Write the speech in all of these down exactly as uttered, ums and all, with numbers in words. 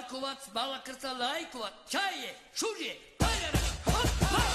Markovac, Balakrca, Lajkovac, Čaje, Šužje, Paljara, hop, hop!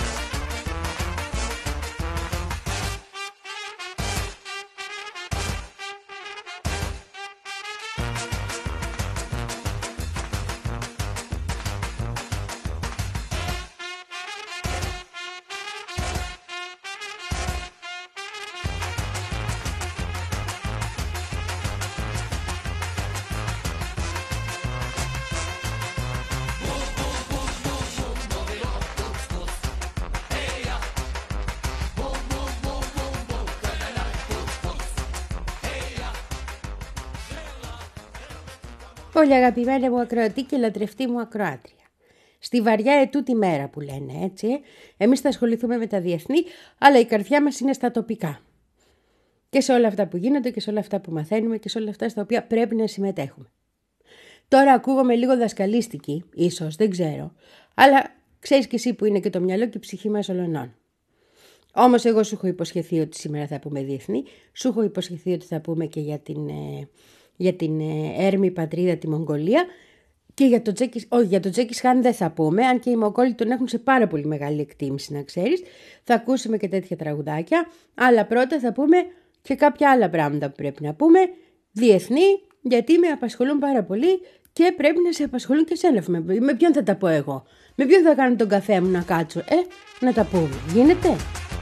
Πολύ αγαπημένα μου ακροατή και λατρευτή μου ακροάτρια. Στη βαριά ετούτη μέρα που λένε, έτσι, εμείς θα ασχοληθούμε με τα διεθνή, αλλά η καρδιά μας είναι στα τοπικά. Και σε όλα αυτά που γίνονται και σε όλα αυτά που μαθαίνουμε και σε όλα αυτά στα οποία πρέπει να συμμετέχουμε. Τώρα ακούγομαι λίγο δασκαλίστικη, ίσως, δεν ξέρω, αλλά ξέρεις και εσύ που είναι και το μυαλό και η ψυχή μας ολονών. Όμως εγώ σου έχω υποσχεθεί ότι σήμερα θα πούμε διεθνή, σου έχω υποσχεθεί ότι θα πούμε και για την... Ε, για την έρμη πατρίδα τη Μογγολία και για το Τζέκις, όχι για το Τζέκις Χάν δεν θα πούμε, αν και οι Μογγόλοι τον έχουν σε πάρα πολύ μεγάλη εκτίμηση να ξέρεις, θα ακούσουμε και τέτοια τραγουδάκια, αλλά πρώτα θα πούμε και κάποια άλλα πράγματα που πρέπει να πούμε, διεθνή, γιατί με απασχολούν πάρα πολύ και πρέπει να σε απασχολούν και εσένα. Με, με ποιον θα τα πω εγώ, με ποιον θα κάνω τον καφέ μου να κάτσω, ε, να τα πούμε, γίνεται?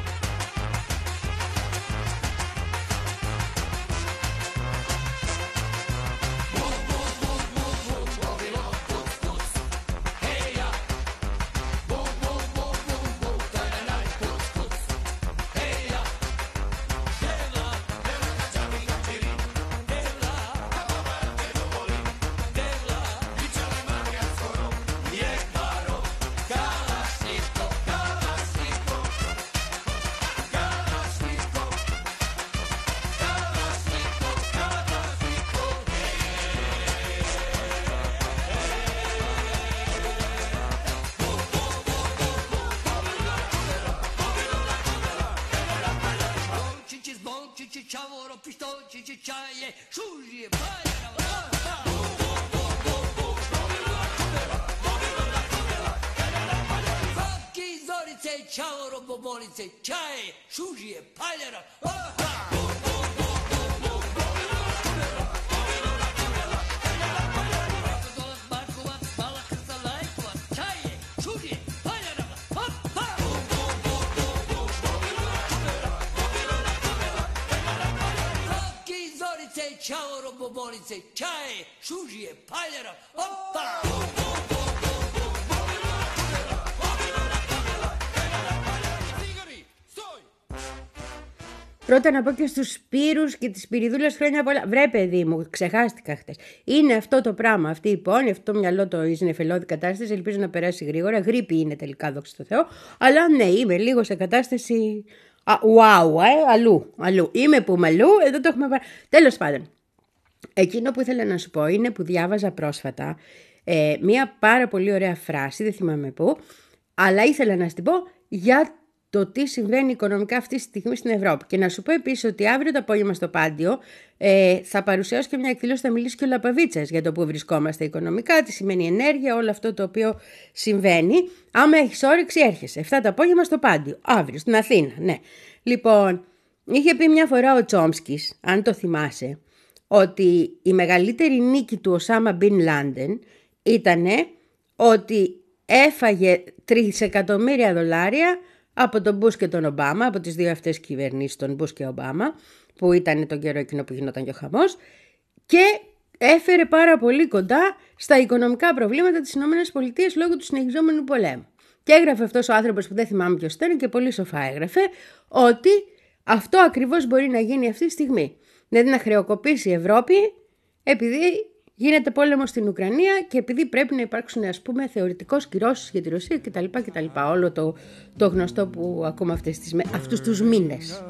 Πρώτα να πω και στους Σπύρους και τις Σπυριδούλες χρόνια πολλά. Βρε παιδί μου, ξεχάστηκα χτες. Είναι αυτό το πράγμα, αυτή η πόνη, αυτό το μυαλό το νεφελώδη κατάσταση. Ελπίζω να περάσει γρήγορα. Γρίπη είναι τελικά, δόξα τω Θεώ. Αλλά ναι, είμαι λίγο σε κατάσταση. Α, wow, ε, αλλού, αλλού. Είμαι που μαλλού, εδώ το έχουμε πάρει. Τέλος πάντων. Εκείνο που ήθελα να σου πω είναι που διάβαζα πρόσφατα ε, μία πάρα πολύ ωραία φράση, δεν θυμάμαι πού, αλλά ήθελα να σου πω για το τι συμβαίνει οικονομικά αυτή τη στιγμή στην Ευρώπη. Και να σου πω επίσης ότι αύριο το απόγευμα στο Πάντιο ε, θα παρουσιάσω και μια εκδήλωση, θα μιλήσει και ο Λαπαβίτσας για το που βρισκόμαστε οικονομικά, τι σημαίνει ενέργεια, όλο αυτό το οποίο συμβαίνει. Άμα έχεις όρεξη έρχεσαι, εφτά το απόγευμα στο Πάντιο, αύριο στην Αθήνα, ναι. Λοιπόν, είχε πει μια φορά ο Τσόμσκις, αν το θυμάσαι, ότι η μεγαλύτερη νίκη του Οσάμα Μπιν Λάντεν ήταν ότι έφαγε τρισεκατομμύρια δολάρια από τον Μπούς και τον Ομπάμα, από τις δύο αυτές κυβερνήσεις, τον Μπούς και Ομπάμα, που ήταν τον καιρό εκείνο που γινόταν και ο χαμός, και έφερε πάρα πολύ κοντά στα οικονομικά προβλήματα της ΗΠΑ λόγω του συνεχιζόμενου πολέμου. Και έγραφε αυτός ο άνθρωπος που δεν θυμάμαι ποιος ήταν και πολύ σοφά έγραφε ότι αυτό ακριβώς μπορεί να γίνει αυτή τη στιγμή. Δηλαδή να χρεοκοπήσει η Ευρώπη επειδή γίνεται πόλεμο στην Ουκρανία και επειδή πρέπει να υπάρξουν, ας πούμε, θεωρητικώς κυρώσεις για τη Ρωσία κτλ. κτλ. Όλο το, το γνωστό που ακούμε αυτές τις, αυτούς τους μήνες.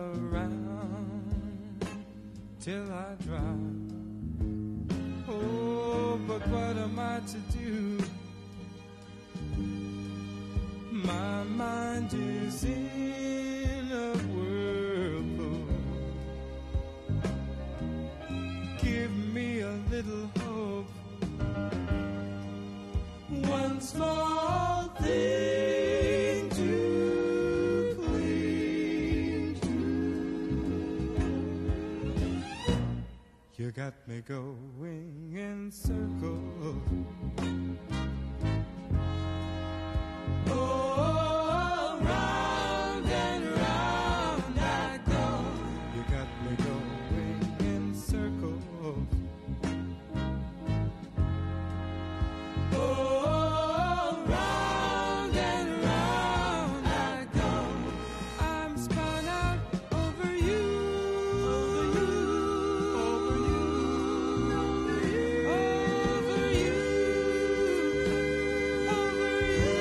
small thing to cling to. You got me going in circles. Oh, round and round I go. You got me going in circles. Oh, round and round I go. I'm spun out over you, over you, over you, over you, over you.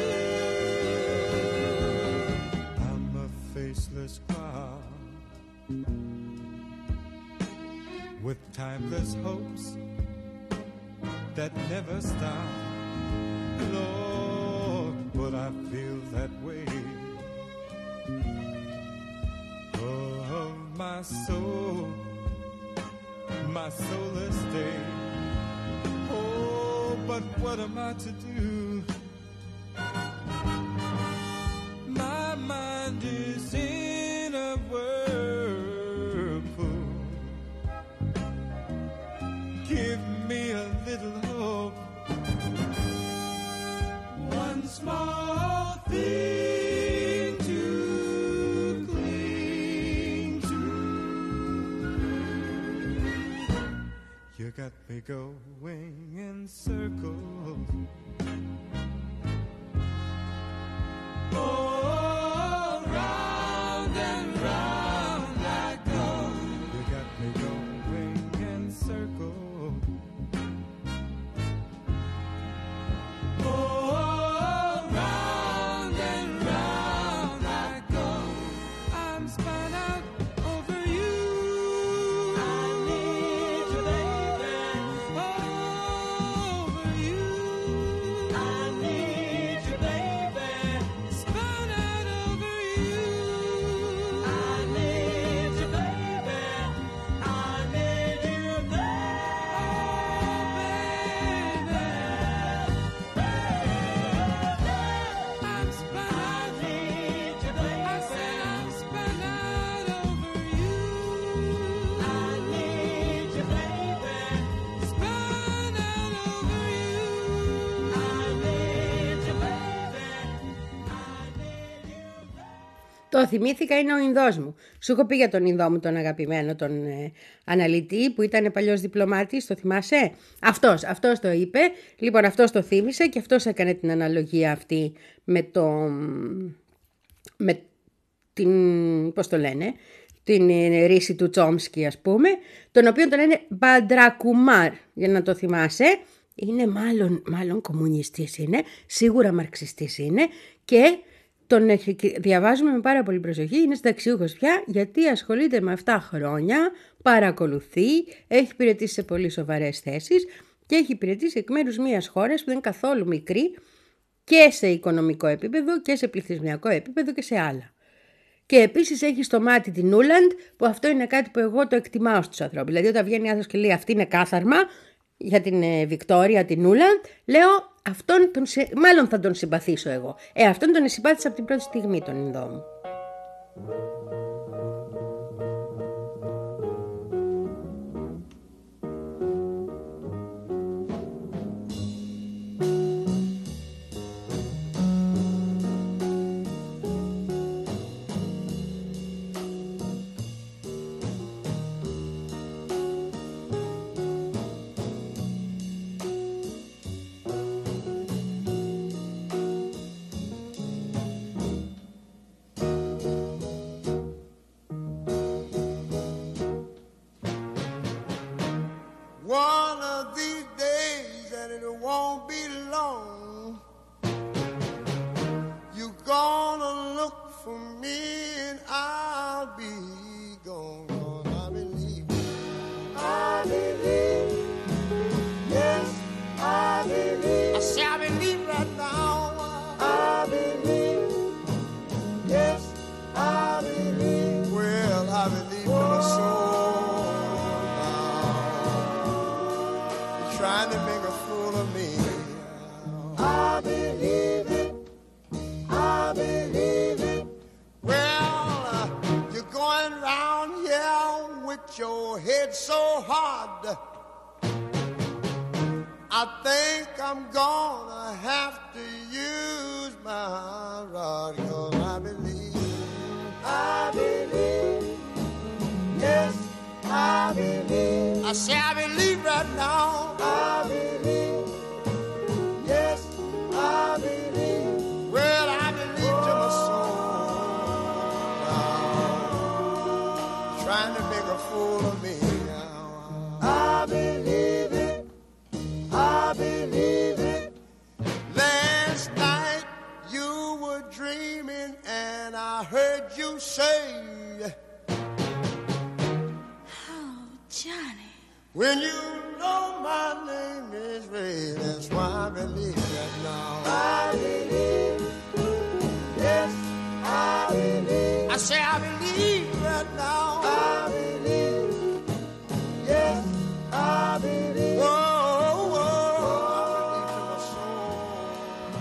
I'm a faceless cloud with timeless hopes that never stop. Lord, but I feel that way. Oh, my soul, my soulless day. Oh, but what am I to do? My mind is in a whirlpool. Give me a little hope. One small thing to cling to. You got me going in circles. Oh, round and round I go. You got me going in circles. Oh, round and round I go. I'm spun out over you. I need you, baby. Over you. I need you, baby. Spun out over you. I need you, baby. I need you, I'm spun out. I said I'm spun out over you. I need you, baby. Spun out over you. I need you, baby. I need you, baby. Το θυμήθηκα, είναι ο Ινδός μου. Σου έχω πει για τον Ινδό μου, τον αγαπημένο, τον ε, αναλυτή που ήταν παλιός διπλωμάτης, το θυμάσαι? Αυτός, αυτός το είπε. Λοιπόν, αυτός το θύμισε και αυτός έκανε την αναλογία αυτή με το... με την... πώς το λένε? Την ε, ρίση του Τσόμσκι, ας πούμε, τον οποίο τον λένε Μπαντρακουμάρ, για να το θυμάσαι. Είναι μάλλον, μάλλον κομμουνιστής είναι, σίγουρα μαρξιστής είναι και... Τον διαβάζουμε με πάρα πολύ προσοχή, είναι συνταξιούχος πια, γιατί ασχολείται με αυτά χρόνια, παρακολουθεί, έχει υπηρετήσει σε πολύ σοβαρές θέσεις και έχει υπηρετήσει εκ μέρους μιας χώρας που δεν είναι καθόλου μικρή και σε οικονομικό επίπεδο και σε πληθυσμιακό επίπεδο και σε άλλα. Και επίσης έχει στο μάτι την Ούλαντ, που αυτό είναι κάτι που εγώ το εκτιμάω στους ανθρώπους. Δηλαδή όταν βγαίνει άνθρωπος και λέει αυτή είναι κάθαρμα για την ε, Βικτόρια, την Ούλαντ, λέω αυτόν τον, μάλλον θα τον συμπαθήσω εγώ. Ε, αυτόν τον συμπάθησα από την πρώτη στιγμή τον Ινδό μου. One of these days, and it won't be long, you're gonna look for me and I'll be gone. Lord, I believe, I believe, yes, I believe. I say I believe right now. I believe, yes, I believe. Well, I believe in my soul. Trying to make a fool of me. I believe. gonna have to use my rod, 'cause I believe, I believe, yes, I believe. I say I believe right now. I believe, yes, I believe. Well, I believe to my soul now, trying to make a fool of me now. I believe it, I believe it. Last night you were dreaming and I heard you say, Oh, Johnny. when you know my name is Ray, that's why I believe that now. I believe, yes, I believe. I say I believe right now. I believe, yes, I believe. Whoa, whoa, I believe to my soul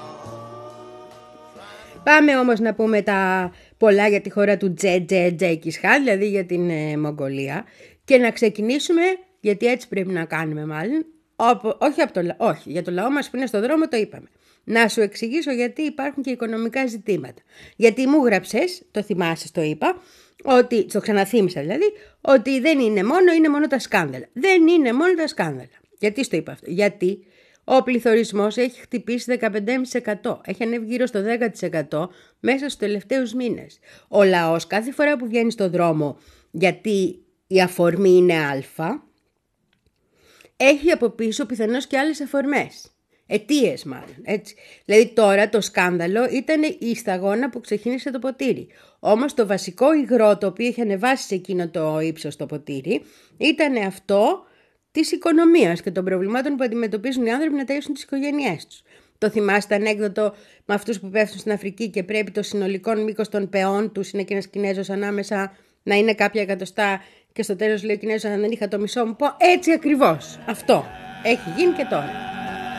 now. Πάμε όμως να πούμε τα πολλά για τη χώρα του Τζε Τζε Τζέικις Χάν, δηλαδή για την ε, Μογγολία, και να ξεκινήσουμε, γιατί έτσι πρέπει να κάνουμε μάλλον, οπο, όχι, από το, λα- όχι, για το λαό μας που είναι στο δρόμο το είπαμε. Να σου εξηγήσω γιατί υπάρχουν και οικονομικά ζητήματα. Γιατί μου γράψες, το θυμάσαι, το είπα, ότι, το ξαναθύμισα δηλαδή, ότι δεν είναι μόνο, είναι μόνο τα σκάνδαλα. Δεν είναι μόνο τα σκάνδαλα. Γιατί στο είπα αυτό? Γιατί ο πληθωρισμός έχει χτυπήσει δεκαπέντε κόμμα πέντε τοις εκατό. Έχει ανέβει γύρω στο δέκα τοις εκατό μέσα στους τελευταίους μήνες. Ο λαός κάθε φορά που βγαίνει στο δρόμο, γιατί η αφορμή είναι α, έχει από πίσω πιθανώς και άλλες αφορμές. Αιτίες μάλλον, έτσι. Δηλαδή τώρα το σκάνδαλο ήταν η σταγόνα που ξεκίνησε το ποτήρι. Όμως το βασικό υγρό το οποίο είχε ανεβάσει σε εκείνο το ύψος το ποτήρι ήταν αυτό της οικονομίας και των προβλημάτων που αντιμετωπίζουν οι άνθρωποι να ταΐσουν τις οικογένειές τους. Το θυμάστε ανέκδοτο με αυτούς που πέφτουν στην Αφρική και πρέπει το συνολικό μήκος των πεών τους είναι και ένας Κινέζος ανάμεσα να είναι κάποια εκατοστά και στο τέλος λέει ο Κινέζος αν δεν είχα το μισό μου πω. Έτσι ακριβώς. Αυτό έχει γίνει και τώρα.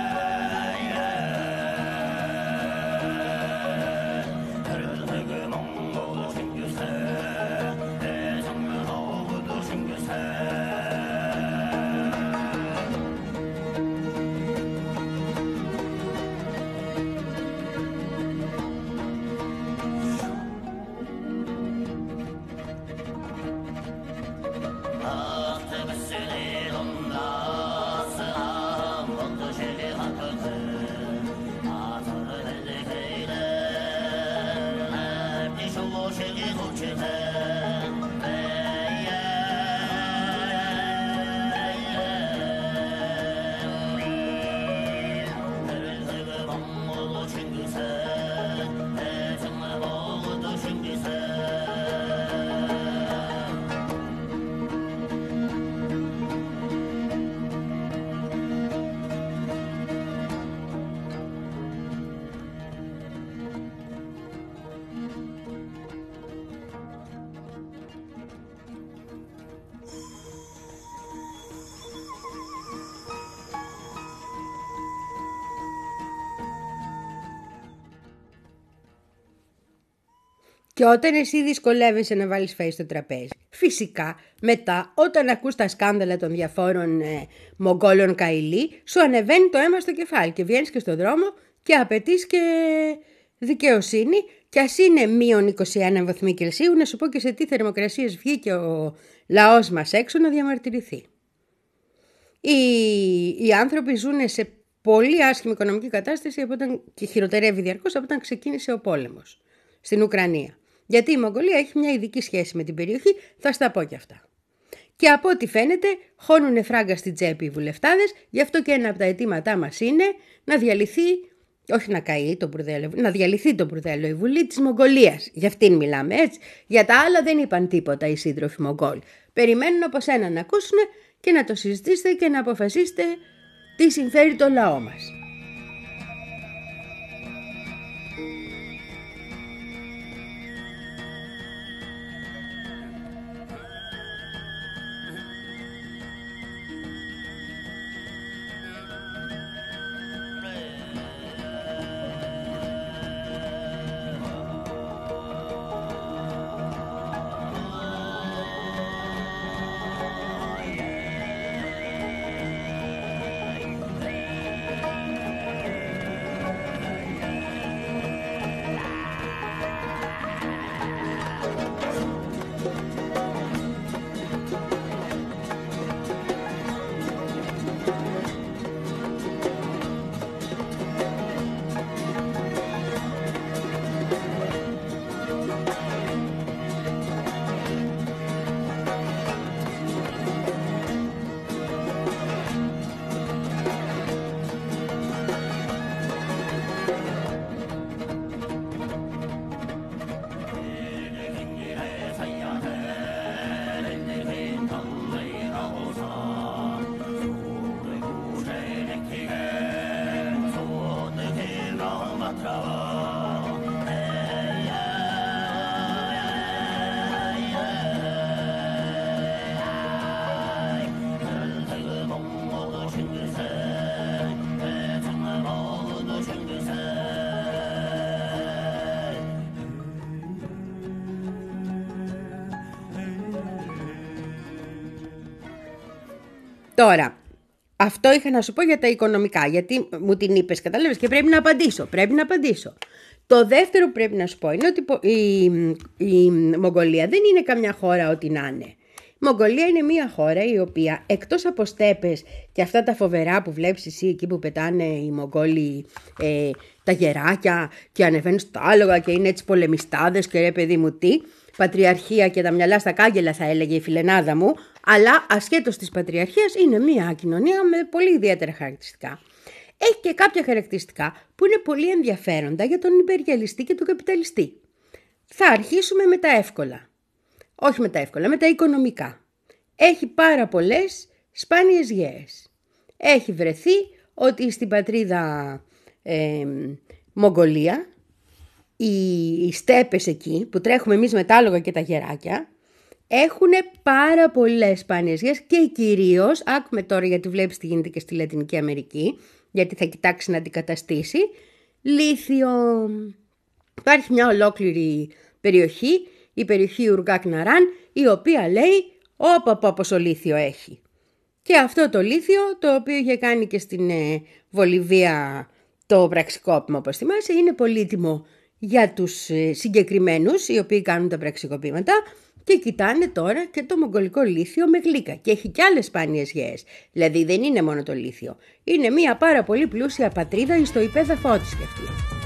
Και όταν εσύ δυσκολεύεσαι να βάλεις φαΐ στο τραπέζι, φυσικά μετά όταν ακούς τα σκάνδαλα των διαφόρων ε, Μογγόλων καηλί, σου ανεβαίνει το αίμα στο κεφάλι και βγαίνεις και στον δρόμο και απαιτείς και δικαιοσύνη. Και ας είναι μείον είκοσι ένα βαθμοί Κελσίου, να σου πω και σε τι θερμοκρασίες βγήκε ο λαός μας έξω να διαμαρτυρηθεί. Οι, οι άνθρωποι ζουν σε πολύ άσχημη οικονομική κατάσταση από όταν, και χειροτερεύει διαρκώς από όταν ξεκίνησε ο πόλεμος στην Ουκρανία. Γιατί η Μογγολία έχει μια ειδική σχέση με την περιοχή, θα στα πω και αυτά. Και από ό,τι φαίνεται χώνουνε φράγκα στην τσέπη οι βουλευτάδες, γι' αυτό και ένα από τα αιτήματά μας είναι να διαλυθεί, όχι να καεί το μπουρδέλο, να διαλυθεί το μπουρδέλο η Βουλή της Μογγολίας. Για αυτήν μιλάμε, έτσι. Για τα άλλα δεν είπαν τίποτα οι σύντροφοι Μογγόλοι. Περιμένουν από σένα να ακούσουν και να το συζητήσετε και να αποφασίσετε τι συμφέρει το λαό μας. Τώρα, αυτό είχα να σου πω για τα οικονομικά, γιατί μου την είπες, κατάλαβες, και πρέπει να απαντήσω, πρέπει να απαντήσω. Το δεύτερο που πρέπει να σου πω είναι ότι η, η Μογγολία δεν είναι καμιά χώρα ό,τι να είναι. Η Μογγολία είναι μια χώρα η οποία εκτός από στέπες και αυτά τα φοβερά που βλέπεις εσύ εκεί που πετάνε οι Μογγόλοι ε, τα γεράκια και ανεβαίνουν στα άλογα και είναι έτσι πολεμιστάδες και ρε παιδί μου τι, πατριαρχία και τα μυαλά στα κάγκελα θα έλεγε η φιλενάδα μου, αλλά ασχέτως της πατριαρχίας είναι μια κοινωνία με πολύ ιδιαίτερα χαρακτηριστικά. Έχει και κάποια χαρακτηριστικά που είναι πολύ ενδιαφέροντα για τον υπεριαλιστή και τον καπιταλιστή. Θα αρχίσουμε με τα εύκολα. Όχι με τα εύκολα, με τα οικονομικά. Έχει πάρα πολλές σπάνιες γέες. Έχει βρεθεί ότι στην πατρίδα ε, Μογγολία, οι, οι στέπες εκεί που τρέχουμε εμείς με τα άλογα και τα γεράκια, έχουν πάρα πολλές σπάνιες γέες και κυρίως, άκουμε τώρα γιατί βλέπεις τι γίνεται και στη Λατινική Αμερική, γιατί θα κοιτάξει να αντικαταστήσει, λίθιο. Υπάρχει μια ολόκληρη περιοχή, η περιοχή Ουργκάκ Ναράν, η οποία λέει όπα πω πόσο λίθιο έχει. Και αυτό το λίθιο, το οποίο είχε κάνει και στην ε, Βολιβία το πραξικόπημα, όπως θυμάσαι, είναι πολύτιμο για τους ε, συγκεκριμένους, οι οποίοι κάνουν τα πραξικοπήματα, και κοιτάνε τώρα και το μογγολικό λίθιο με γλύκα. Και έχει και άλλες σπάνιες γέες. Δηλαδή δεν είναι μόνο το λίθιο. Είναι μια πάρα πολύ πλούσια πατρίδα στο υπέδαφό της κι αυτή.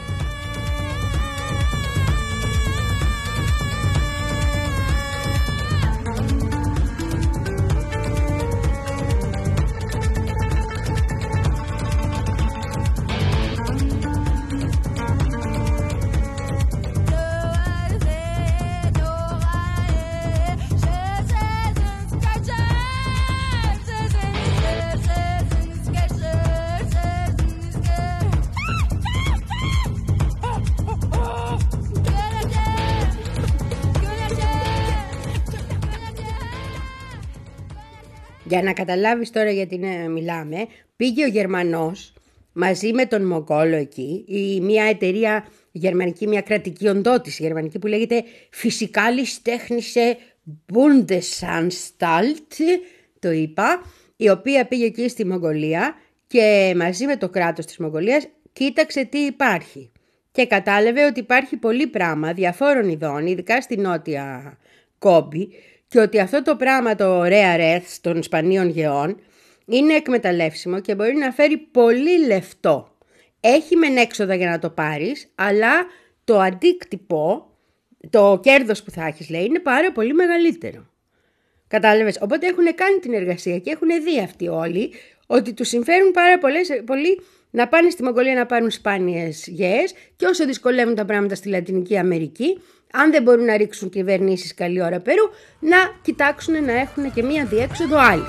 Για να καταλάβεις τώρα γιατί μιλάμε, πήγε ο Γερμανός μαζί με τον Μογγόλο εκεί, η, μια εταιρεία γερμανική, μια κρατική οντότηση γερμανική που λέγεται Physikalische Technische Bundesanstalt, το είπα, η οποία πήγε εκεί στη Μογγολία και μαζί με το κράτος της Μογγολίας κοίταξε τι υπάρχει. Και κατάλαβε ότι υπάρχει πολύ πράγμα διαφόρων ειδών, ειδικά στη νότια Κόμπη, και ότι αυτό το πράγμα, το rare earth των σπανίων γεών, είναι εκμεταλλεύσιμο και μπορεί να φέρει πολύ λεφτό. Έχει μεν έξοδα για να το πάρεις, αλλά το αντίκτυπο, το κέρδος που θα έχεις, λέει, είναι πάρα πολύ μεγαλύτερο. Κατάλαβες, οπότε έχουν κάνει την εργασία και έχουν δει αυτοί όλοι ότι τους συμφέρουν πάρα πολλές, πολύ να πάνε στη Μογγολία να πάρουν σπάνιες γέες, και όσο δυσκολεύουν τα πράγματα στη Λατινική Αμερική, αν δεν μπορούν να ρίξουν κυβερνήσεις καλή ώρα Περού, να κοιτάξουν να έχουν και μία διέξοδο άλλη.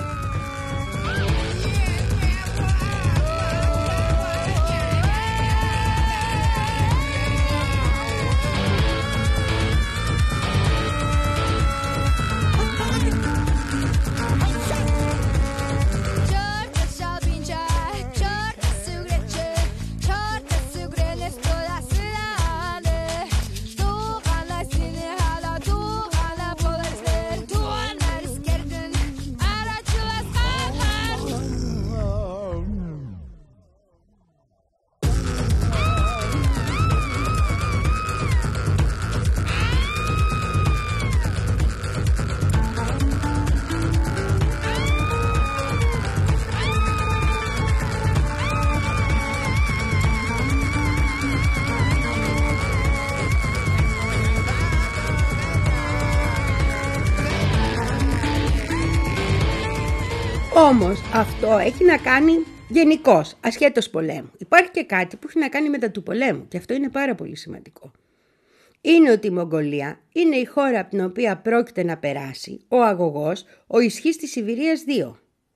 Όμως αυτό έχει να κάνει γενικώς, ασχέτως πολέμου. Υπάρχει και κάτι που έχει να κάνει μετά του πολέμου και αυτό είναι πάρα πολύ σημαντικό. Είναι ότι η Μογγολία είναι η χώρα από την οποία πρόκειται να περάσει ο αγωγός, ο ισχύς της Σιβηρίας δύο.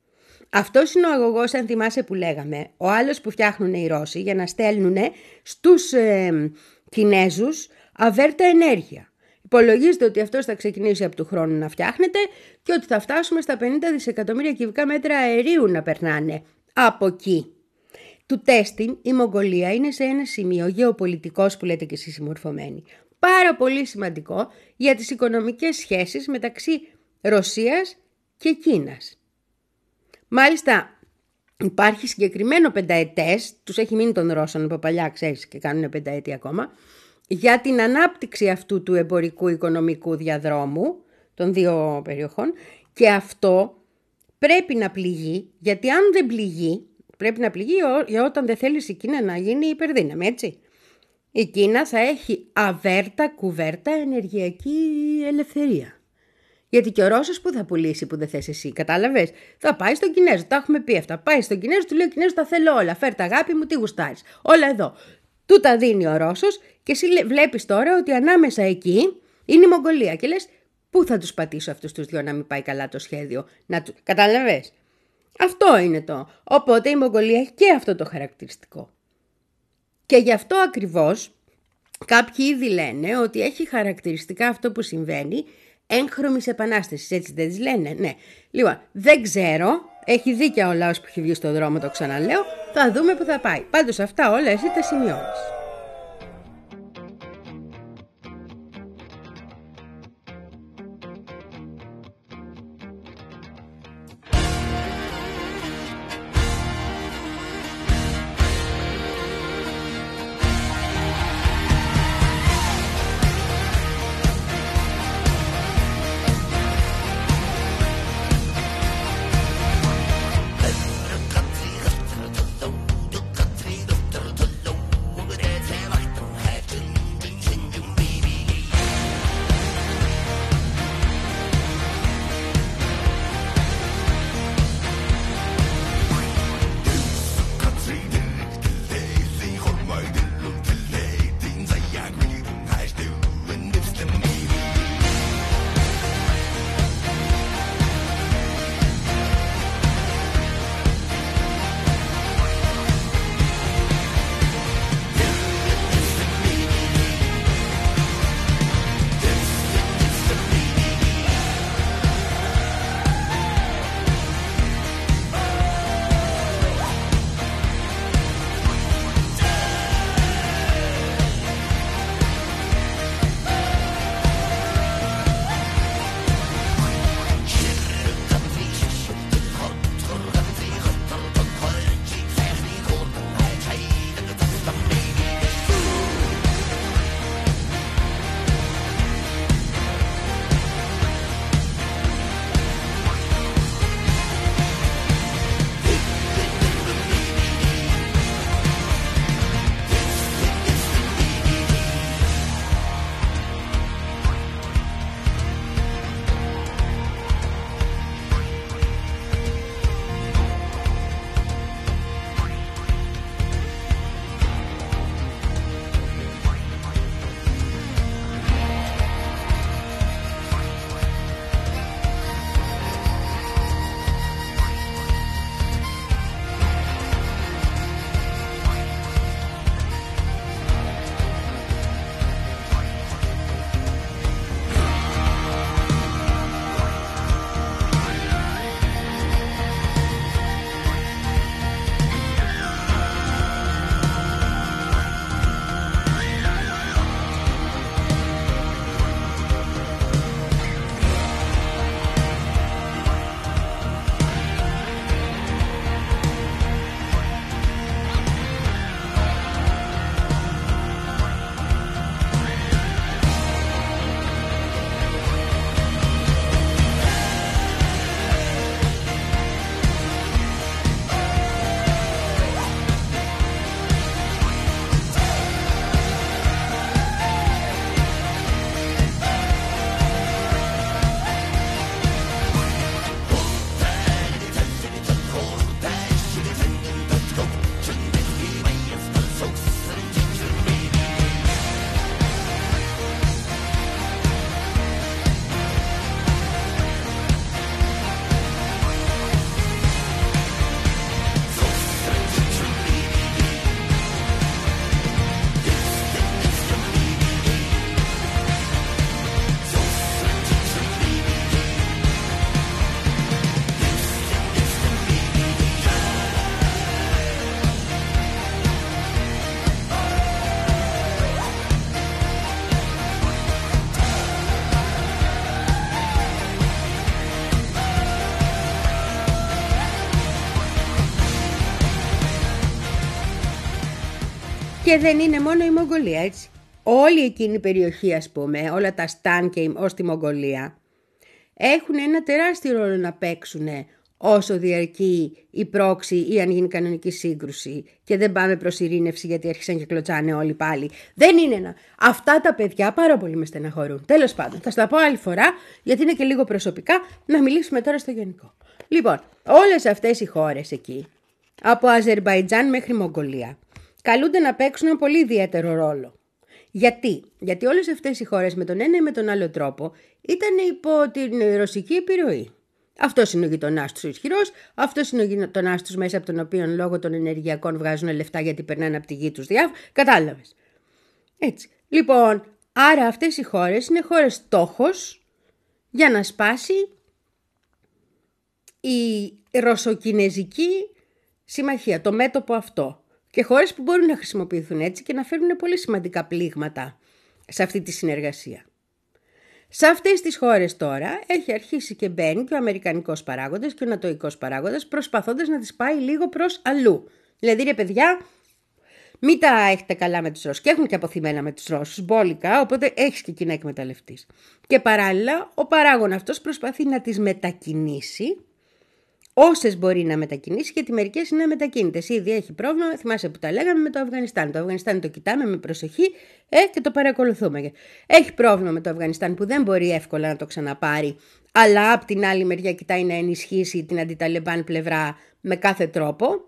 Αυτός είναι ο αγωγός, αν θυμάσαι, που λέγαμε. Ο άλλος που φτιάχνουν οι Ρώσοι για να στέλνουν στους ε, Κινέζους αβέρτα ενέργεια. Υπολογίζεται ότι αυτός θα ξεκινήσει από του χρόνου να φτιάχνεται και ότι θα φτάσουμε στα πενήντα δισεκατομμύρια κυβικά μέτρα αερίου να περνάνε από εκεί. Του τέστην η Μογγολία είναι σε ένα σημείο γεωπολιτικός που λέτε και εσείς συμμορφωμένοι. Πάρα πολύ σημαντικό για τις οικονομικές σχέσεις μεταξύ Ρωσίας και Κίνας. Μάλιστα υπάρχει συγκεκριμένο πενταετές, τους έχει μείνει των Ρώσων από παλιά, ξέρεις, και κάνουν πενταετή ακόμα, για την ανάπτυξη αυτού του εμπορικού οικονομικού διαδρόμου των δύο περιοχών, και αυτό πρέπει να πληγεί, γιατί αν δεν πληγεί, πρέπει να πληγεί για όταν δεν θέλει η Κίνα να γίνει υπερδύναμη, έτσι. Η Κίνα θα έχει αβέρτα κουβέρτα ενεργειακή ελευθερία. Γιατί και ο Ρώσος που θα πουλήσει που δεν θες εσύ, κατάλαβες. Θα πάει στον Κινέζο, τα έχουμε πει αυτά. Πάει στον Κινέζο, του λέει ο Κινέζος, τα θέλω όλα. Φέρ' τα αγάπη μου, τι γουστάρεις. Όλα εδώ. Του τα δίνει ο Ρώσος και εσύ βλέπεις τώρα ότι ανάμεσα εκεί είναι η Μογγολία. Και λες, πού θα τους πατήσω αυτούς τους δυο να μην πάει καλά το σχέδιο. Να του... Κατάλαβες. Αυτό είναι το. Οπότε η Μογγολία έχει και αυτό το χαρακτηριστικό. Και γι' αυτό ακριβώς κάποιοι ήδη λένε ότι έχει χαρακτηριστικά αυτό που συμβαίνει έγχρωμης επανάστασης, έτσι δεν τις λένε, ναι. Λοιπόν, δεν ξέρω, έχει δίκαια ο λαός που έχει βγει στον δρόμο, το ξαναλέω, θα δούμε που θα πάει. Πάντως αυτά όλα εσύ τα σημειώνεις. Και δεν είναι μόνο η Μογγολία, έτσι. Όλη εκείνη η περιοχή, ας πούμε, όλα τα Σταν και ως τη Μογγολία, έχουν ένα τεράστιο ρόλο να παίξουν όσο διαρκεί η πρόξη ή αν γίνει κανονική σύγκρουση και δεν πάμε προς ειρήνευση γιατί άρχισαν και κλωτσάνε όλοι πάλι. Δεν είναι ένα. Αυτά τα παιδιά πάρα πολύ με στεναχωρούν. Τέλος πάντων, θα στα πω άλλη φορά γιατί είναι και λίγο προσωπικά, να μιλήσουμε τώρα στο γενικό. Λοιπόν, όλες αυτές οι χώρες εκεί, από Αζερμπαϊτζάν μέχρι Μογγολία, καλούνται να παίξουν ένα πολύ ιδιαίτερο ρόλο. Γιατί? Γιατί όλες αυτές οι χώρες με τον ένα ή με τον άλλο τρόπο ήταν υπό την ρωσική επιρροή. Αυτός είναι ο γειτονάς τους ισχυρός, αυτός είναι ο γειτονάς τους μέσα από τον οποίο λόγω των ενεργειακών βγάζουν λεφτά γιατί περνάνε από τη γη τους διάφορα. Κατάλαβες. Έτσι. Λοιπόν, άρα αυτές οι χώρες είναι χώρες στόχος για να σπάσει η ρωσοκινεζική συμμαχία, το μέτωπο αυτό. Και χώρες που μπορούν να χρησιμοποιηθούν έτσι και να φέρουν πολύ σημαντικά πλήγματα σε αυτή τη συνεργασία. Σε αυτές τις χώρες τώρα έχει αρχίσει και μπαίνει και ο αμερικανικός παράγοντας και ο νατοϊκός παράγοντας προσπαθώντας να τις πάει λίγο προς αλλού. Δηλαδή ρε παιδιά, μην τα έχετε καλά με τους Ρώσους και έχουν και αποθυμένα με τους Ρώσους μπόλικα, οπότε έχεις και εκεί να εκμεταλλευτείς. Και παράλληλα ο παράγων αυτός προσπαθεί να τις μετακινήσει όσες μπορεί να μετακινήσει, γιατί μερικές είναι μετακίνητες. Ήδη έχει πρόβλημα, θυμάσαι που τα λέγαμε με το Αφγανιστάν. Το Αφγανιστάν το κοιτάμε με προσοχή ε, και το παρακολουθούμε. Έχει πρόβλημα με το Αφγανιστάν που δεν μπορεί εύκολα να το ξαναπάρει, αλλά απ' την άλλη μεριά κοιτάει να ενισχύσει την αντιταλιμπάν πλευρά με κάθε τρόπο,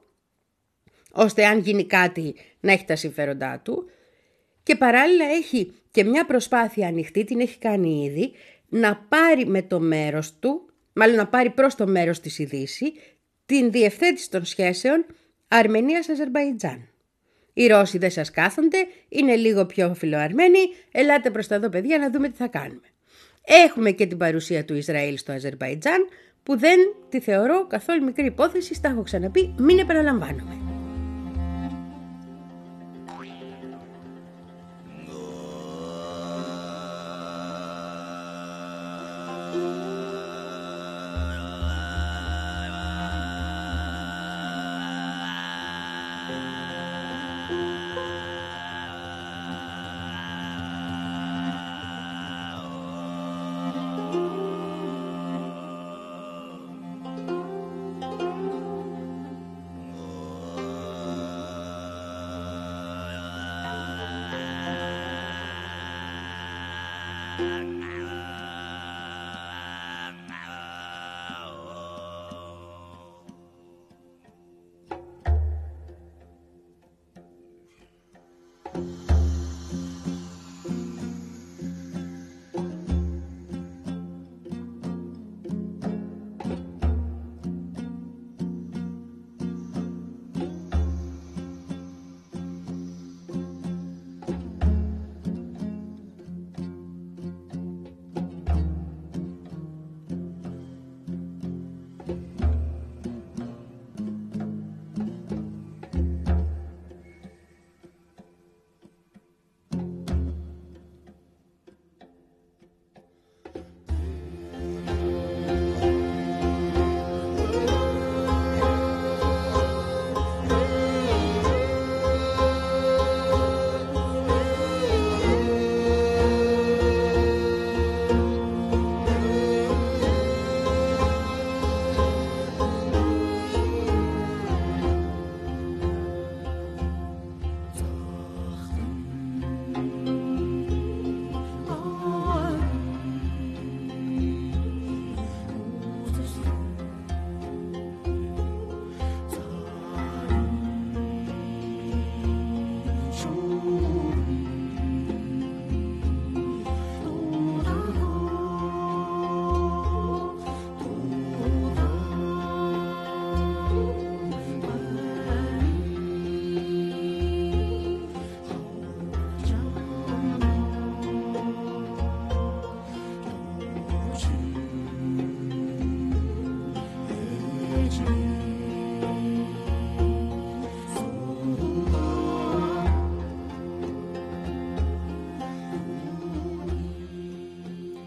ώστε αν γίνει κάτι να έχει τα συμφέροντά του. Και παράλληλα έχει και μια προσπάθεια ανοιχτή, την έχει κάνει ήδη, να πάρει με το μέρος του, μάλλον να πάρει προς το μέρος της η Δύση, την διευθέτηση των σχέσεων Αρμενίας-Αζερμπαϊτζάν. Οι Ρώσοι δεν σας κάθονται, είναι λίγο πιο φιλοαρμένοι, ελάτε προς τα εδώ παιδιά να δούμε τι θα κάνουμε. Έχουμε και την παρουσία του Ισραήλ στο Αζερμπαϊτζάν, που δεν τη θεωρώ καθόλου μικρή υπόθεση, στα έχω ξαναπεί, μην επαναλαμβάνομαι.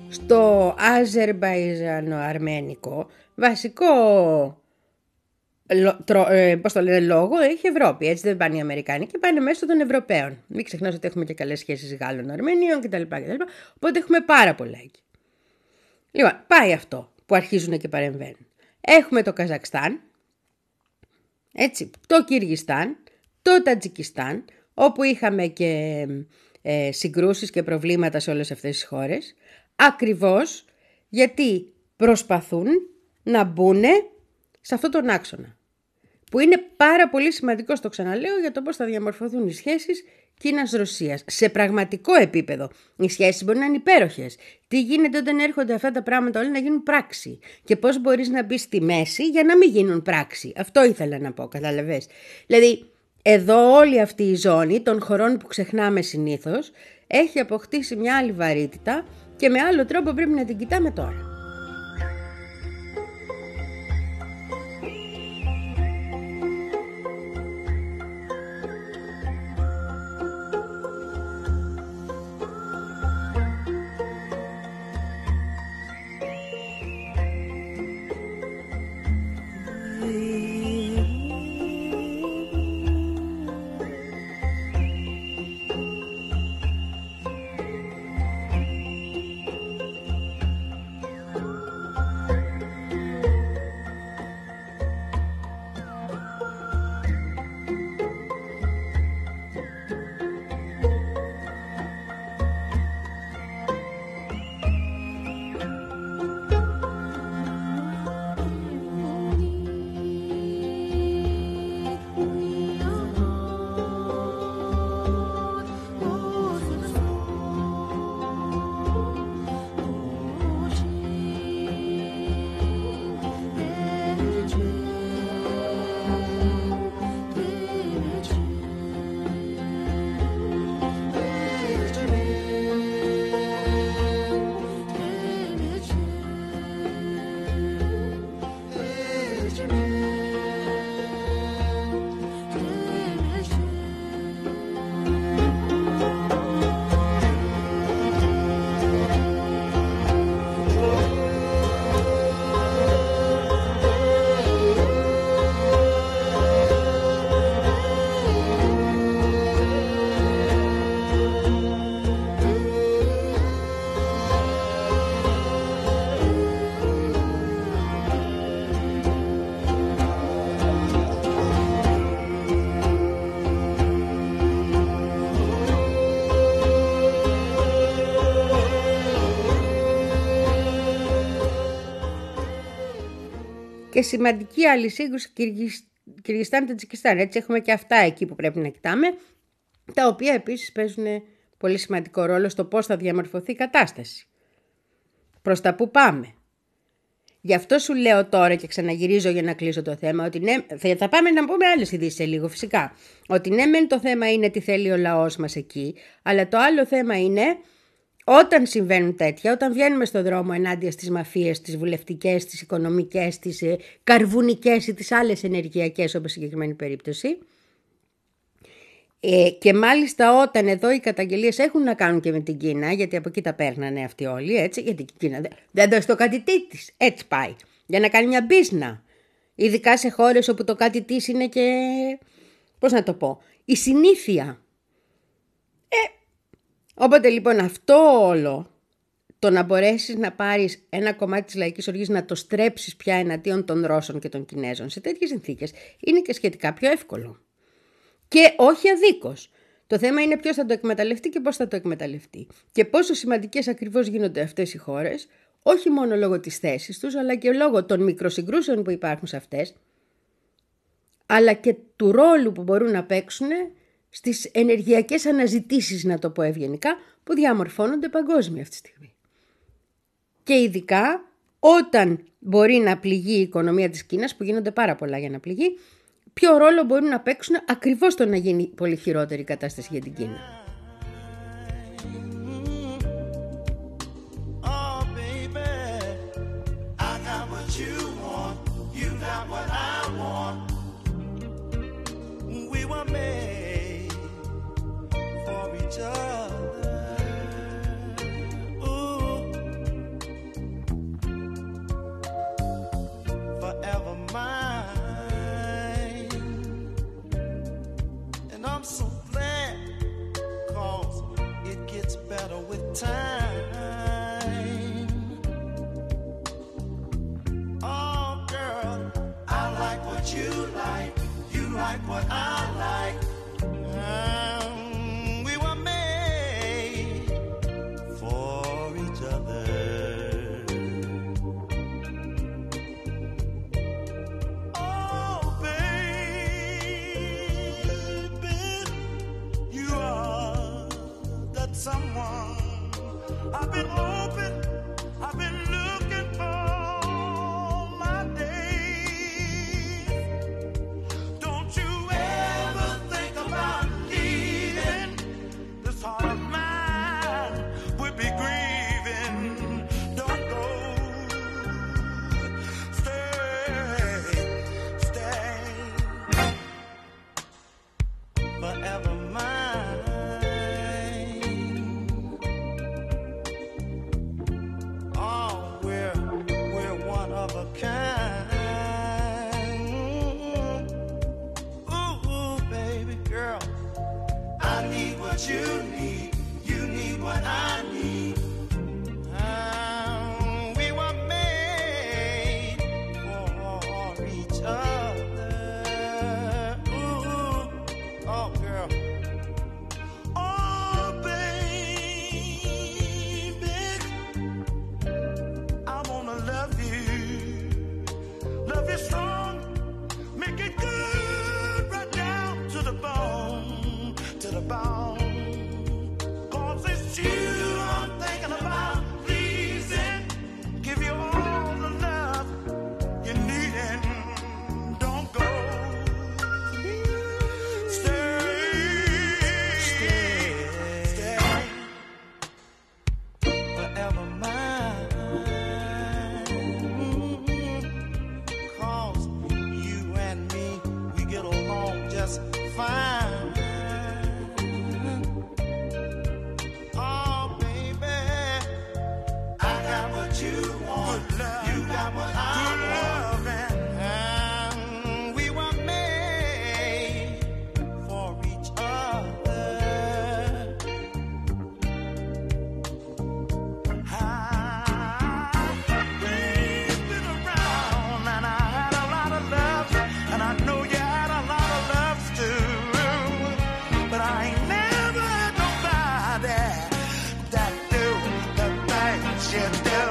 Το Αζερμπαϊτζανο-αρμένικο βασικό ε, πώς το λένε, λόγο έχει Ευρώπη. Έτσι δεν πάνε οι Αμερικάνοι και πάνε μέσω των Ευρωπαίων. Μην ξεχνάς ότι έχουμε και καλές σχέσεις Γάλλων, Αρμενίων κτλ. κτλ. Οπότε έχουμε πάρα πολλά εκεί. Λοιπόν, πάει αυτό που αρχίζουν και παρεμβαίνουν. Έχουμε το Καζακστάν, έτσι, το Κυργιστάν, το Τατζικιστάν, όπου είχαμε και ε, συγκρούσεις και προβλήματα σε όλες αυτές τις χώρες, ακριβώς γιατί προσπαθούν να μπουν σε αυτόν τον άξονα, που είναι πάρα πολύ σημαντικό, το ξαναλέω, για το πώς θα διαμορφωθούν οι σχέσεις Κίνας-Ρωσίας. Σε πραγματικό επίπεδο οι σχέσεις μπορεί να είναι υπέροχες. Τι γίνεται όταν έρχονται αυτά τα πράγματα όλα να γίνουν πράξη και πώς μπορείς να μπεις στη μέση για να μην γίνουν πράξη. Αυτό ήθελα να πω, καταλαβες. Δηλαδή, εδώ όλη αυτή η ζώνη των χωρών που ξεχνάμε συνήθως έχει αποκτήσει μια άλλη βαρύτητα και με άλλο τρόπο πρέπει να την κοιτάμε τώρα. Και σημαντική άλλη σύγκρουση Κυργιστάν-Τατζικιστάν. Έτσι έχουμε και αυτά εκεί που πρέπει να κοιτάμε, τα οποία επίσης παίζουν πολύ σημαντικό ρόλο στο πώς θα διαμορφωθεί η κατάσταση. Προς τα που πάμε. Γι' αυτό σου λέω τώρα και ξαναγυρίζω για να κλείσω το θέμα, ότι ναι, θα πάμε να πούμε άλλες ειδήσεις σε λίγο φυσικά. Ότι ναι, μεν το θέμα είναι τι θέλει ο λαός μας εκεί, αλλά το άλλο θέμα είναι όταν συμβαίνουν τέτοια, όταν βγαίνουμε στον δρόμο ενάντια στις μαφίες, τις βουλευτικές, τις οικονομικές, τις καρβουνικές ή τις άλλες ενεργειακές, όπως συγκεκριμένη περίπτωση. Ε, και μάλιστα όταν εδώ οι καταγγελίες έχουν να κάνουν και με την Κίνα, γιατί από εκεί τα παίρνανε αυτοί όλοι, έτσι, γιατί η Κίνα δεν, δεν δώσει το κάτι της, έτσι πάει, για να κάνει μια μπίζνα. Ειδικά σε χώρες όπου το κάτι της είναι και, πώς να το πω, η συνήθεια. Ε, Οπότε λοιπόν αυτό όλο, το να μπορέσεις να πάρεις ένα κομμάτι της λαϊκής οργής, να το στρέψεις πια εναντίον των Ρώσων και των Κινέζων σε τέτοιες συνθήκες, είναι και σχετικά πιο εύκολο. Και όχι αδίκως. Το θέμα είναι ποιος θα το εκμεταλλευτεί και πώς θα το εκμεταλλευτεί. Και πόσο σημαντικές ακριβώς γίνονται αυτές οι χώρες, όχι μόνο λόγω της θέσης τους, αλλά και λόγω των μικροσυγκρούσεων που υπάρχουν σε αυτές, αλλά και του ρόλου που μπορούν να παίξουν στις ενεργειακές αναζητήσεις, να το πω ευγενικά, που διαμορφώνονται παγκόσμια αυτή τη στιγμή. Και ειδικά όταν μπορεί να πληγεί η οικονομία της Κίνας, που γίνονται πάρα πολλά για να πληγεί, ποιο ρόλο μπορούν να παίξουν ακριβώς το να γίνει πολύ χειρότερη η κατάσταση για την Κίνα. Forever mine. time. Oh, girl, I like what you like. You like what I like. Um, we were made for each other. Oh, baby, you are that someone I've been hoping, I've been looking for my days. Don't you ever think about leaving this heart of mine would be grieving. Don't go, stay, stay, forever mine. Oh, we're we're one of a kind. Ooh, ooh, baby girl, I need what you need. You need what I need. Um, we were made for each other. Ooh, oh, girl. Oh, baby, I wanna love you, love you strong, make it good right down to the bone, to the bone. 'Cause it's you I'm thinking about pleasing, give you all the love you need and don't go. Stay, stay, stay, forever mine. 'Cause you and me, we get along just fine. Oh, baby, I got what you want. You got what I want. And we were made for each other. I've been around and I had a lot of love, and I know you had a lot of loves too. But I ain't never had nobody that do the things you do.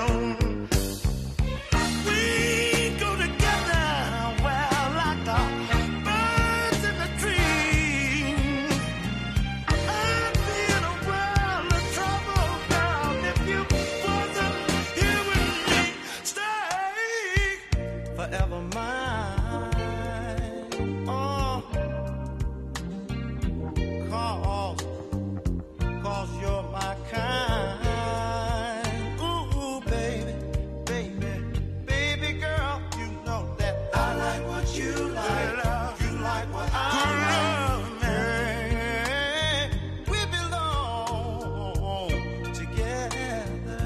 We go together well like the birds in the trees. I'd be in a world of trouble, girl, if you wasn't here with me. Stay forever mine. Oh, 'cause, 'cause you're my kind. Ooh, baby, baby, baby girl, you know that I like what you like. You like what I like. We belong together.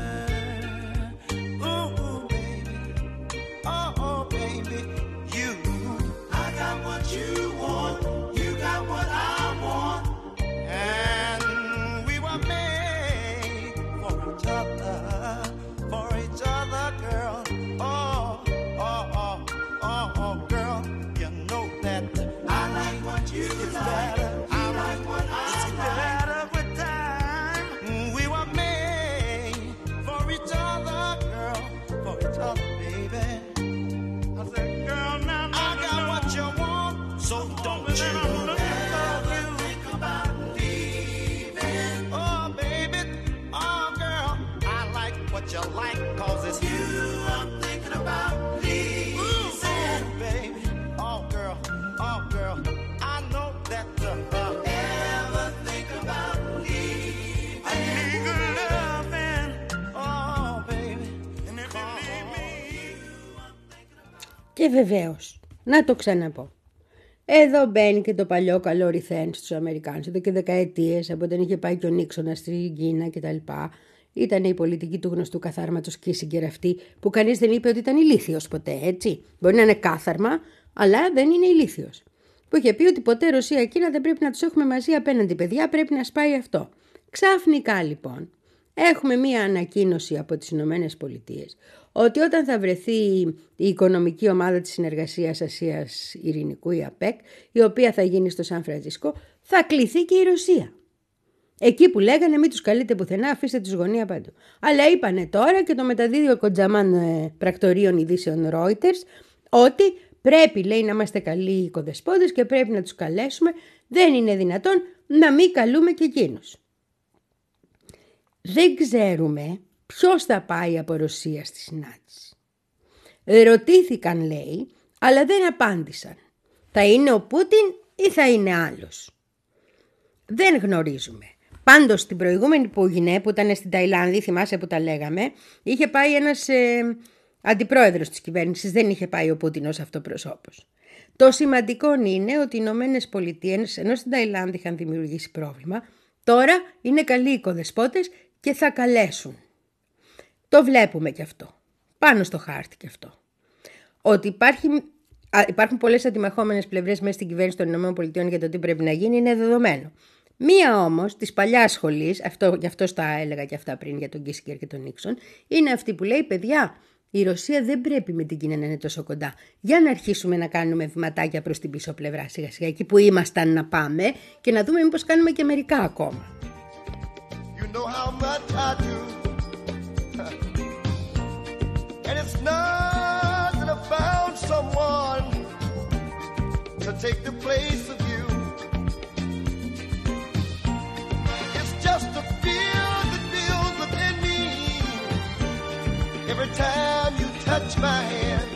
Ooh, baby, oh, oh, baby, you. I got what you want. You got what I want. And we were made for each other, for each other, girl. Oh, oh, oh, oh, oh, girl, you know that I like what you like. I like what I like. It's better with time. We were made for each other, girl, for each other, baby. I said, girl, now, now I got what you want, so don't you ever think about leaving. Oh, baby, oh, girl, I like what you like, 'cause it's you I'm thinking about pleasing. Ooh, baby, oh, girl, oh, girl, I know that uh, ever think about leaving. I need good loving, oh, baby, and if you leave me, I'm thinking about. Και βεβαίως, να το ξαναπώ. Εδώ μπαίνει και το παλιό καλό ρηθέν στους Αμερικάνους, εδώ και δεκαετίες, από όταν είχε πάει και ο Νίξονα στην Κίνα κτλ. Ήταν η πολιτική του γνωστού καθάρματος Κίσιγκερ αυτή, που κανείς δεν είπε ότι ήταν ηλίθιος ποτέ, έτσι. Μπορεί να είναι κάθαρμα, αλλά δεν είναι ηλίθιος. Που είχε πει ότι ποτέ Ρωσία Κίνα δεν πρέπει να τους έχουμε μαζί απέναντι, παιδιά, πρέπει να σπάει αυτό. Ξαφνικά λοιπόν, έχουμε μία ανακοίνωση από τις Ηνωμένες Πολιτείες ότι όταν θα βρεθεί η οικονομική ομάδα της Συνεργασίας Ασίας Ειρηνικού, η ΑΠΕΚ, η οποία θα γίνει στο Σαν Φρανσίσκο, θα κληθεί και η Ρωσία. Εκεί που λέγανε μην τους καλείτε πουθενά, αφήστε τους γωνία παντού. Αλλά είπανε τώρα και το μεταδίδει ο Κοντζαμάν ε, πρακτορείων ειδήσεων Reuters ότι πρέπει, λέει, να είμαστε καλοί οικοδεσπότες και πρέπει να τους καλέσουμε. Δεν είναι δυνατόν να μην καλούμε και εκείνους. Δεν ξέρουμε ποιος θα πάει από Ρωσία στη συνάντηση. Ρωτήθηκαν, λέει, αλλά δεν απάντησαν. Θα είναι ο Πούτιν ή θα είναι άλλος. Δεν γνωρίζουμε. Πάντως την προηγούμενη που έγινε, που ήταν στην Ταϊλάνδη, θυμάσαι που τα λέγαμε, είχε πάει ένας ε, αντιπρόεδρος της κυβέρνησης, δεν είχε πάει ο Πούτιν ως αυτοπροσώπος. Το σημαντικό είναι ότι οι Ηνωμένες Πολιτείες, ενώ στην Ταϊλάνδη είχαν δημιουργήσει πρόβλημα, τώρα είναι καλοί οικοδεσπότες και θα καλέσουν. Το βλέπουμε και αυτό. Πάνω στο χάρτη και αυτό. Ότι υπάρχει, α, υπάρχουν πολλές αντιμαχόμενες πλευρές μέσα στην κυβέρνηση των ΗΠΑ για το τι πρέπει να γίνει, είναι δεδομένο. Μία όμως της παλιάς σχολής, αυτό, γι' αυτό τα έλεγα και αυτά πριν για τον Κίσιγκερ και τον Νίξον, είναι αυτή που λέει, παιδιά, η Ρωσία δεν πρέπει με την Κίνα να είναι τόσο κοντά. Για να αρχίσουμε να κάνουμε βηματάκια προς την πίσω πλευρά σιγά σιγά, εκεί που ήμασταν να πάμε και να δούμε μήπως κάνουμε και μερικά ακόμα. You know how much I do. And it's not that I found someone to take the place of you. It's just a fear that builds within me every time you touch my hand.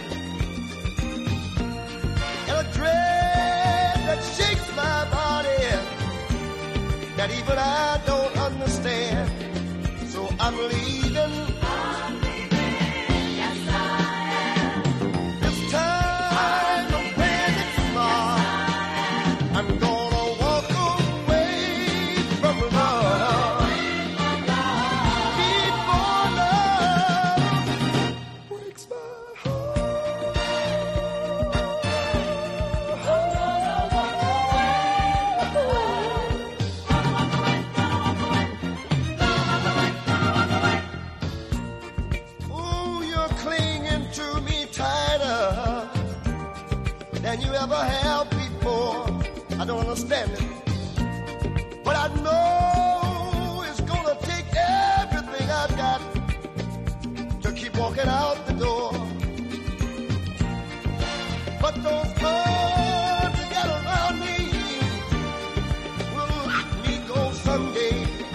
And a dread that shakes my body that even I don't understand. So I'm leaving. I'm leaving. Yes, I am. This time I'm playing it smart. Yes, I'm gonna walk away from love. Before love breaks my heart. Ooh, you're clinging to me tighter than you ever have before. I don't understand it, but I know it's gonna take everything I've got to keep walking out the door. But those arms you got around me will let me go someday.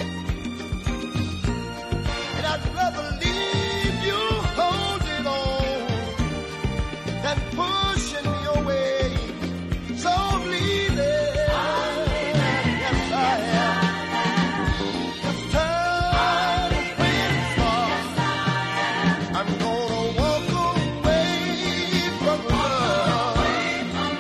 And I'd rather leave you holding on than pushing me away. So I'm leaving. Yes, I am. This time when it starts, I'm gonna walk away from love.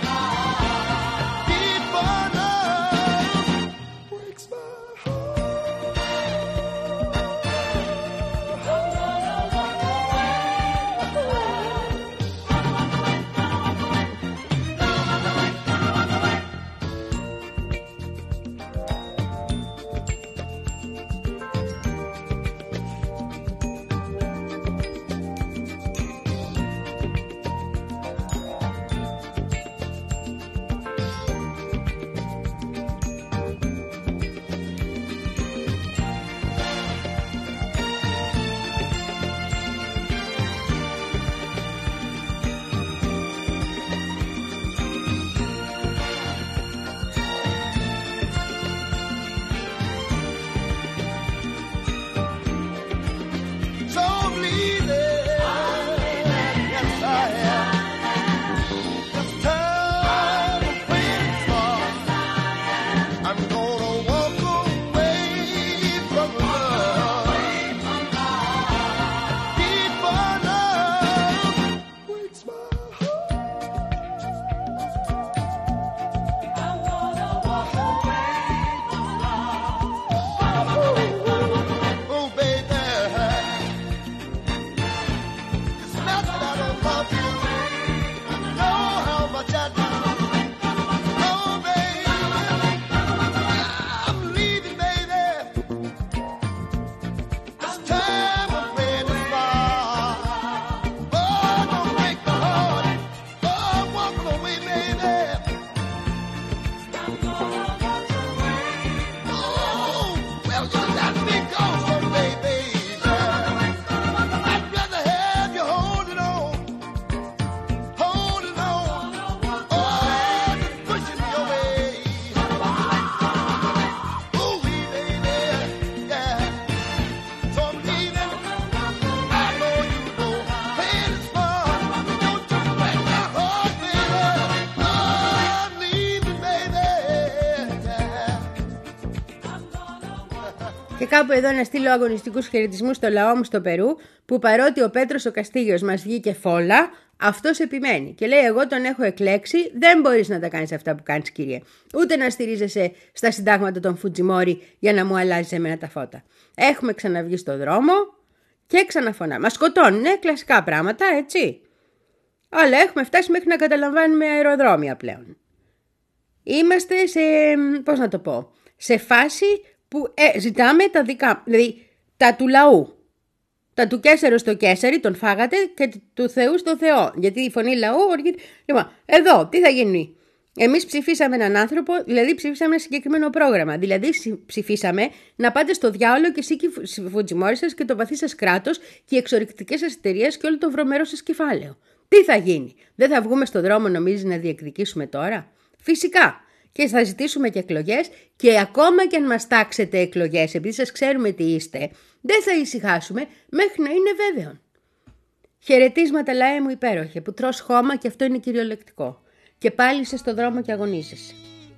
Και κάπου εδώ να στείλω αγωνιστικούς χαιρετισμούς στο λαό μου στο Περού, που παρότι ο Πέτρος ο Καστίγιος μας βγήκε φόλα, αυτός επιμένει και λέει: εγώ τον έχω εκλέξει, δεν μπορείς να τα κάνεις αυτά που κάνεις, κύριε. Ούτε να στηρίζεσαι στα συντάγματα των Φουτζιμόρι για να μου αλλάζεις εμένα τα φώτα. Έχουμε ξαναβγεί στο δρόμο και ξαναφωνά. Μας σκοτώνουνε, κλασικά πράγματα, έτσι. Αλλά έχουμε φτάσει μέχρι να καταλαμβάνουμε αεροδρόμια πλέον. Είμαστε σε, πώς να το πω, σε φάση που ε, ζητάμε τα δικά, δηλαδή τα του λαού. Τα του Κέσσερου στο Κέσσερι τον φάγατε και του Θεού στο Θεό. Γιατί η φωνή λαού οργή... Λοιπόν, εδώ τι θα γίνει. Εμείς ψηφίσαμε έναν άνθρωπο, δηλαδή ψηφίσαμε ένα συγκεκριμένο πρόγραμμα. Δηλαδή ψηφίσαμε να πάτε στο διάολο και εσύ και οι Φουτζιμόροι σας και το βαθύ σας κράτος και οι εξορρυκτικές σας εταιρείες και όλο το βρωμερό σας κεφάλαιο. Τι θα γίνει. Δεν θα βγούμε στον δρόμο, νομίζεις, να διεκδικήσουμε τώρα? Φυσικά. Και θα ζητήσουμε και εκλογές και ακόμα και αν μας τάξετε εκλογές, επειδή σας ξέρουμε τι είστε, δεν θα ησυχάσουμε μέχρι να είναι βέβαιο. Χαιρετίσματα λαέ μου υπέροχε, που τρως χώμα και αυτό είναι κυριολεκτικό. Και πάλι είσαι στο δρόμο και αγωνίζεσαι.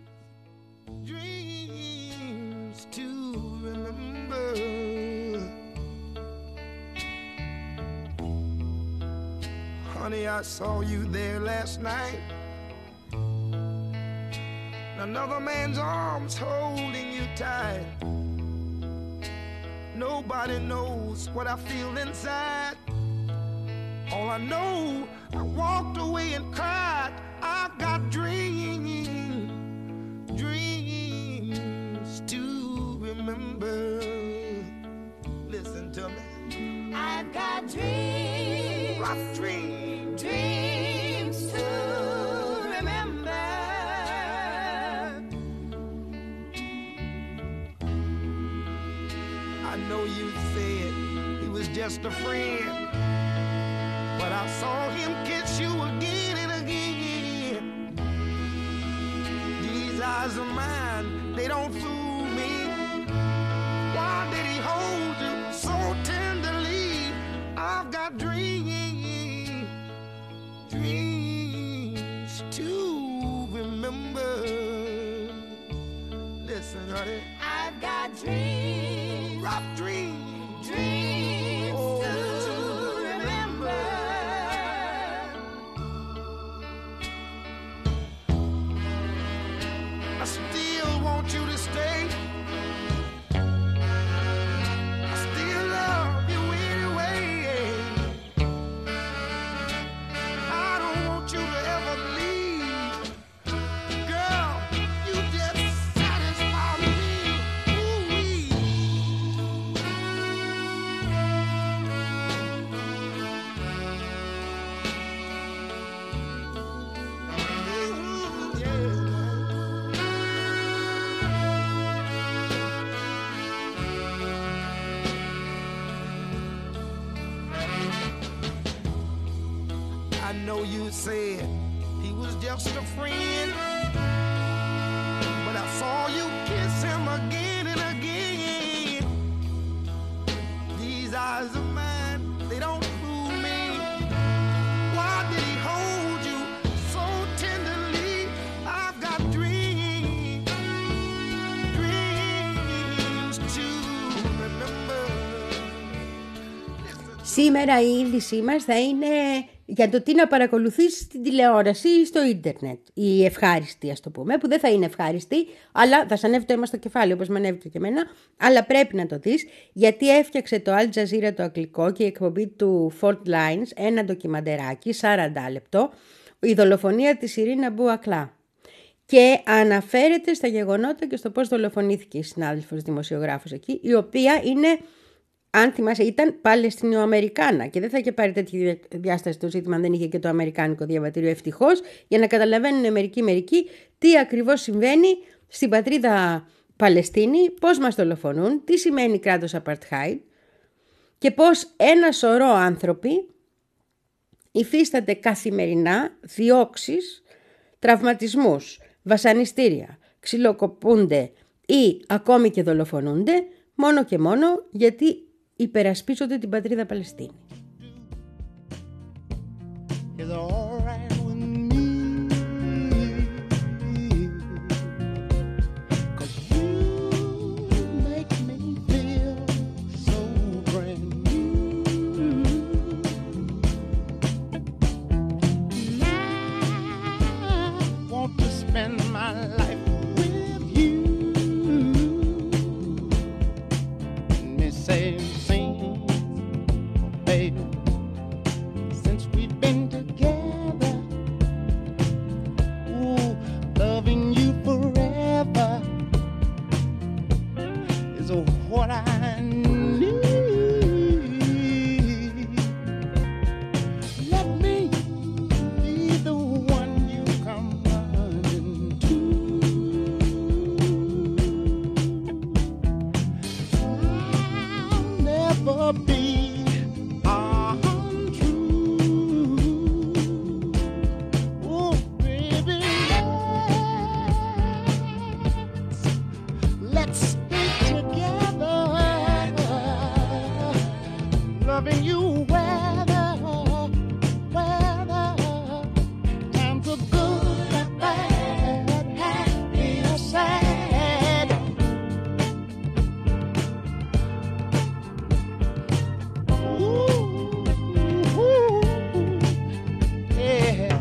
Dreams to remember. Honey, I saw you there last night. Another man's arms holding you tight. Nobody knows what I feel inside. All I know, I walked away and cried. I've got dreams, dreams to remember. Listen to me. I've got dreams, Rough dreams, dreams to remember. I know you said he was just a friend, but I saw him kiss you again and again. These eyes of mine, they don't fool me. Why did he hold you so tenderly? I've got dreams, dreams to remember. Listen, honey. I've got dreams, Rough dreams, dreams Oh. to remember. I still want you to stay. I still love you anyway. I don't want you to ever leave. Girl, you just satisfy me. Ooh-wee. Mm, yeah. I know you said he was just a friend, but I saw you kiss him again and again. These eyes of mine, they don't fool me. Why did he hold you so tenderly? I've got dreams, dreams to remember. Σήμερα η είδησή μας θα είναι για το τι να παρακολουθείς στην τηλεόραση ή στο ίντερνετ. Η ευχάριστη, ας το πούμε, που δεν θα είναι ευχάριστη, αλλά θα σ' ανέβει το αίμα στο κεφάλι, όπως με ανέβηκε και εμένα, αλλά πρέπει να το δεις, γιατί έφτιαξε το Al Jazeera το αγγλικό και η εκπομπή του Fault Lines ένα ντοκιμαντεράκι, σαράντα λεπτό, η δολοφονία της Ιρίνα Αμπού Ακλά. Και αναφέρεται στα γεγονότα και στο πώς δολοφονήθηκε η συνάδελφος δημοσιογράφος εκεί, η οποία είναι, αν θυμάσαι, ήταν Παλαιστινοαμερικάνα και δεν θα είχε πάρει τέτοια διάσταση το ζήτημα αν δεν είχε και το αμερικάνικο διαβατήριο, ευτυχώς, για να καταλαβαίνουν μερικοί μερικοί τι ακριβώς συμβαίνει στην πατρίδα Παλαιστίνη, πώς μας δολοφονούν, τι σημαίνει κράτος apartheid και πώς ένα σωρό άνθρωποι υφίστανται καθημερινά διώξεις, τραυματισμούς, βασανιστήρια, ξυλοκοπούνται ή ακόμη και δολοφονούνται μόνο και μόνο γιατί υπερασπίζονται την πατρίδα Παλαιστίνη. Is all right with me? 'Cause you make me feel same scene, baby. Since we've been together, ooh, loving you forever is what I need. Let me be the one you come running to. I'll never be untrue. Oh, baby, let's, let's stay together, loving you weather, weather, times are good and bad, happy or sad. Ooh, ooh, yeah.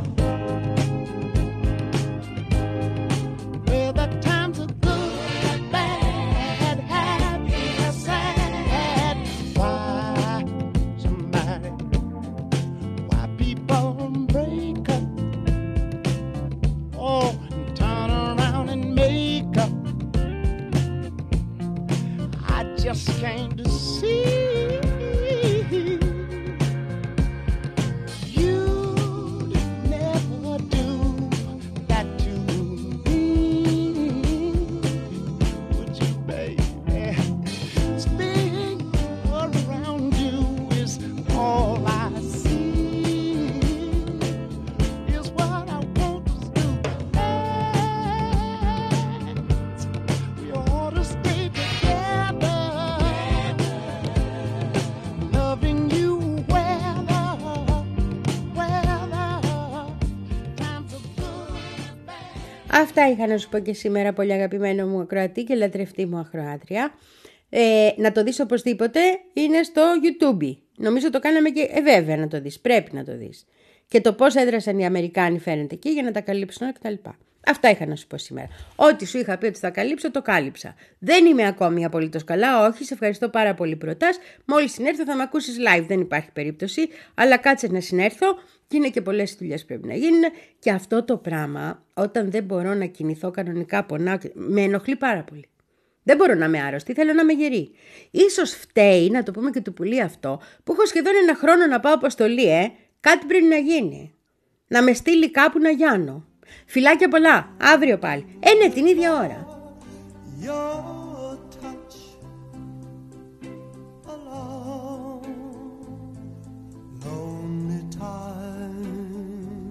Well, the times are good, bad, happy or sad. Why somebody, why people break up? Oh, and turn around and make up. I just can't see. You'd never do that to me, would you, baby? Staying around you is all I see, is what I want us to dance. We ought to stay together, loving you weather, weather, times are good and bad. Αυτά είχα να σου πω και σήμερα, πολύ αγαπημένο μου ακροατή και λατρευτή μου ακροάτρια. Ε, να το δεις οπωσδήποτε, είναι στο YouTube. Νομίζω το κάναμε και... Ε, βέβαια να το δεις, πρέπει να το δεις. Και το πώς έδρασαν οι Αμερικάνοι φαίνεται εκεί για να τα καλύψουν κτλ. Αυτά είχα να σου πω σήμερα. Ό,τι σου είχα πει ότι θα καλύψω, το κάλυψα. Δεν είμαι ακόμη απολύτως καλά, όχι, σε ευχαριστώ πάρα πολύ που ρωτάς. Μόλις συνέρθω θα με ακούσεις live, δεν υπάρχει περίπτωση. Αλλά κάτσε να συνέρθω και είναι και πολλές δουλειές που πρέπει να γίνουν. Και αυτό το πράγμα, όταν δεν μπορώ να κινηθώ κανονικά, πονάω, με ενοχλεί πάρα πολύ. Δεν μπορώ να είμαι άρρωστη, θέλω να είμαι γερή. Ίσως φταίει, να το πούμε και του πουλί αυτό, που έχω σχεδόν ένα χρόνο να πάω αποστολή, ε. Κάτι πρέπει να γίνει. Να με στείλει κάπου να γιάνω. Φιλάκια πολλά, αύριο πάλι. Ε, ναι, την ίδια ώρα. Your touch alone, lonely time,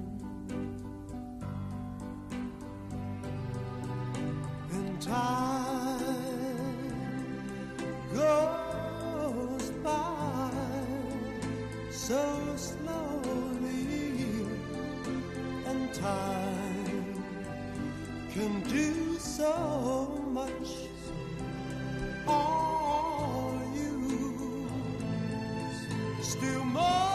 and time goes by so slowly, and time can do so much. All you still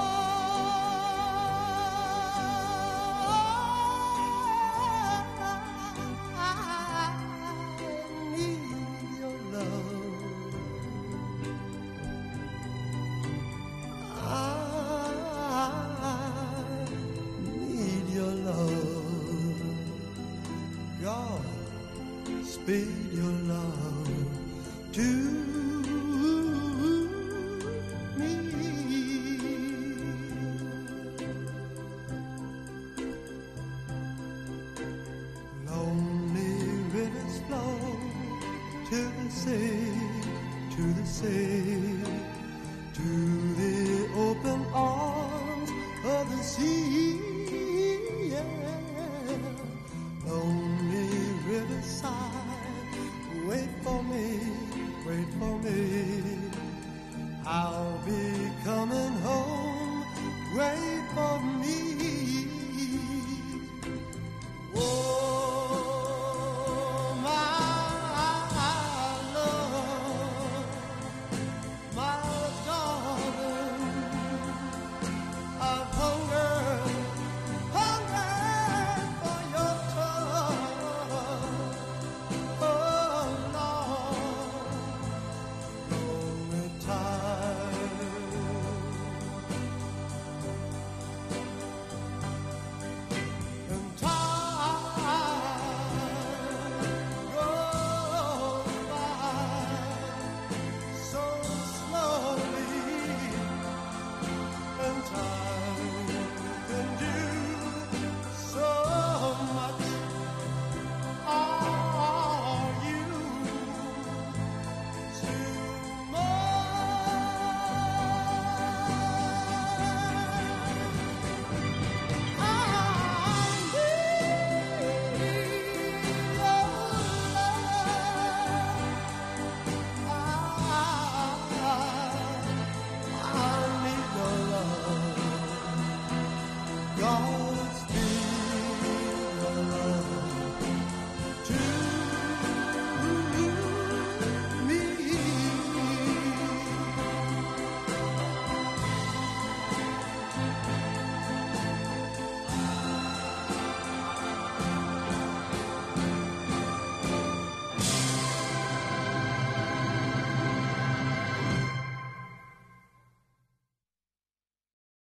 more need your love. I need your love. God, speed your love to me. Lonely rivers flow to the sea, to the sea, to the open arms of the sea. Yeah. Lonely riverside, wait for me, wait for me. I'll be coming